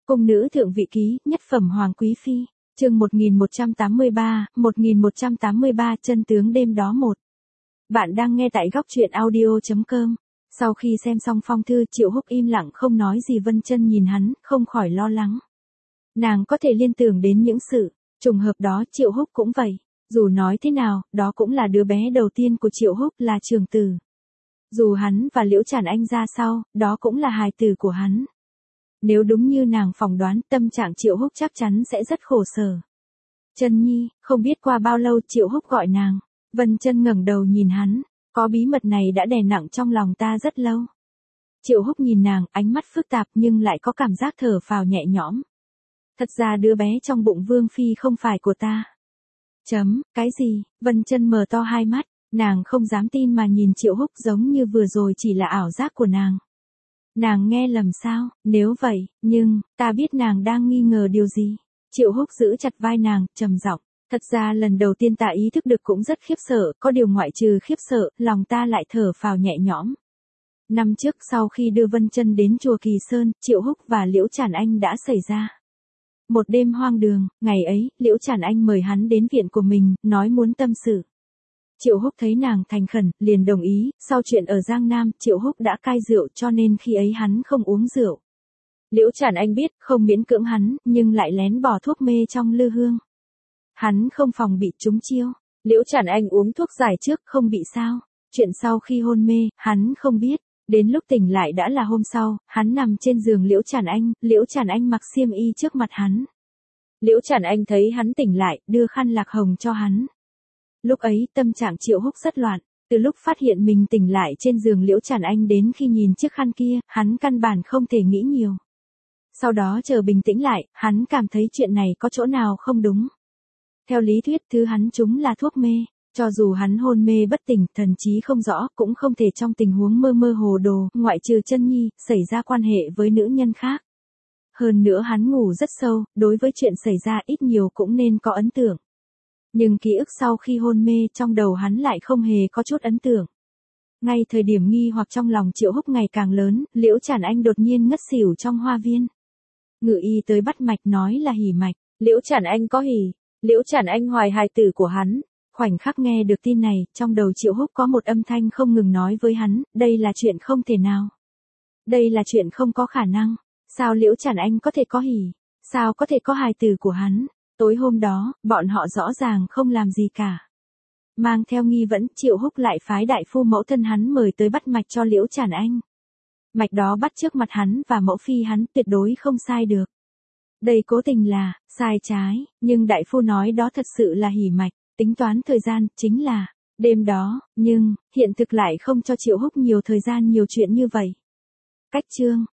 Cung nữ thượng vị ký, nhất phẩm hoàng quý phi, chương 1183, chân tướng đêm đó 1. Bạn đang nghe tại góc truyện audio.com. Sau khi xem xong phong thư, Triệu Húc im lặng không nói gì. Vân Chân nhìn hắn, không khỏi lo lắng. Nàng có thể liên tưởng đến những sự trùng hợp đó, Triệu Húc cũng vậy. Dù nói thế nào, đó cũng là đứa bé đầu tiên của Triệu Húc, là trưởng tử. Dù hắn và Liễu Trản Anh ra sau, đó cũng là hài tử của hắn. Nếu đúng như nàng phỏng đoán, tâm trạng Triệu Húc chắc chắn sẽ rất khổ sở. Chân Nhi, không biết qua bao lâu Triệu Húc gọi nàng. Vân Chân ngẩng đầu nhìn hắn, có bí mật này đã đè nặng trong lòng ta rất lâu. Triệu Húc nhìn nàng, ánh mắt phức tạp nhưng lại có cảm giác thở phào nhẹ nhõm. Thật ra đứa bé trong bụng Vương Phi không phải của ta. Cái gì? Vân Chân mở to hai mắt, nàng không dám tin mà nhìn Triệu Húc, giống như vừa rồi chỉ là ảo giác của nàng. Nàng nghe lầm sao? Nếu vậy, nhưng, ta biết nàng đang nghi ngờ điều gì. Triệu Húc giữ chặt vai nàng, trầm giọng. Thật ra lần đầu tiên ta ý thức được cũng rất khiếp sợ, có điều ngoại trừ khiếp sợ, lòng ta lại thở phào nhẹ nhõm. Năm trước sau khi đưa Vân Chân đến chùa Kỳ Sơn, Triệu Húc và Liễu Trản Anh đã xảy ra một đêm hoang đường. Ngày ấy, Liễu Trản Anh mời hắn đến viện của mình, nói muốn tâm sự. Triệu Húc thấy nàng thành khẩn, liền đồng ý. Sau chuyện ở Giang Nam, Triệu Húc đã cai rượu cho nên khi ấy hắn không uống rượu. Liễu Trản Anh biết, không miễn cưỡng hắn, nhưng lại lén bỏ thuốc mê trong lư hương. Hắn không phòng bị trúng chiêu. Liễu Trản Anh uống thuốc giải trước, không bị sao. Chuyện sau khi hôn mê, hắn không biết. Đến lúc tỉnh lại đã là hôm sau, hắn nằm trên giường Liễu Trản Anh mặc xiêm y trước mặt hắn. Liễu Trản Anh thấy hắn tỉnh lại, đưa khăn lạc hồng cho hắn. Lúc ấy tâm trạng Triệu Húc rất loạn, từ lúc phát hiện mình tỉnh lại trên giường Liễu Trản Anh đến khi nhìn chiếc khăn kia, hắn căn bản không thể nghĩ nhiều. Sau đó chờ bình tĩnh lại, hắn cảm thấy chuyện này có chỗ nào không đúng. Theo lý thuyết, thứ hắn trúng là thuốc mê, cho dù hắn hôn mê bất tỉnh, thần trí không rõ, cũng không thể trong tình huống mơ mơ hồ đồ, ngoại trừ Chân Nhi, xảy ra quan hệ với nữ nhân khác. Hơn nữa hắn ngủ rất sâu, đối với chuyện xảy ra ít nhiều cũng nên có ấn tượng. Nhưng ký ức sau khi hôn mê trong đầu hắn lại không hề có chút ấn tượng. Ngay thời điểm nghi hoặc trong lòng Triệu Húc ngày càng lớn, Liễu Trản Anh đột nhiên ngất xỉu trong hoa viên. Ngự y tới bắt mạch nói là hỉ mạch. Liễu Trản Anh có hỉ. Liễu Trản Anh hoài hài tử của hắn. Khoảnh khắc nghe được tin này, trong đầu Triệu Húc có một âm thanh không ngừng nói với hắn, đây là chuyện không thể nào. Đây là chuyện không có khả năng. Sao Liễu Trản Anh có thể có hỉ? Sao có thể có hài tử của hắn? Tối hôm đó, bọn họ rõ ràng không làm gì cả. Mang theo nghi vấn, Triệu Húc lại phái đại phu mẫu thân hắn mời tới bắt mạch cho Liễu Trản Anh. Mạch đó bắt trước mặt hắn và mẫu phi hắn, tuyệt đối không sai được. Đây cố tình là sai trái, nhưng đại phu nói đó thật sự là hỉ mạch, tính toán thời gian chính là đêm đó, nhưng hiện thực lại không cho Triệu Húc nhiều thời gian nhiều chuyện như vậy. Cách chương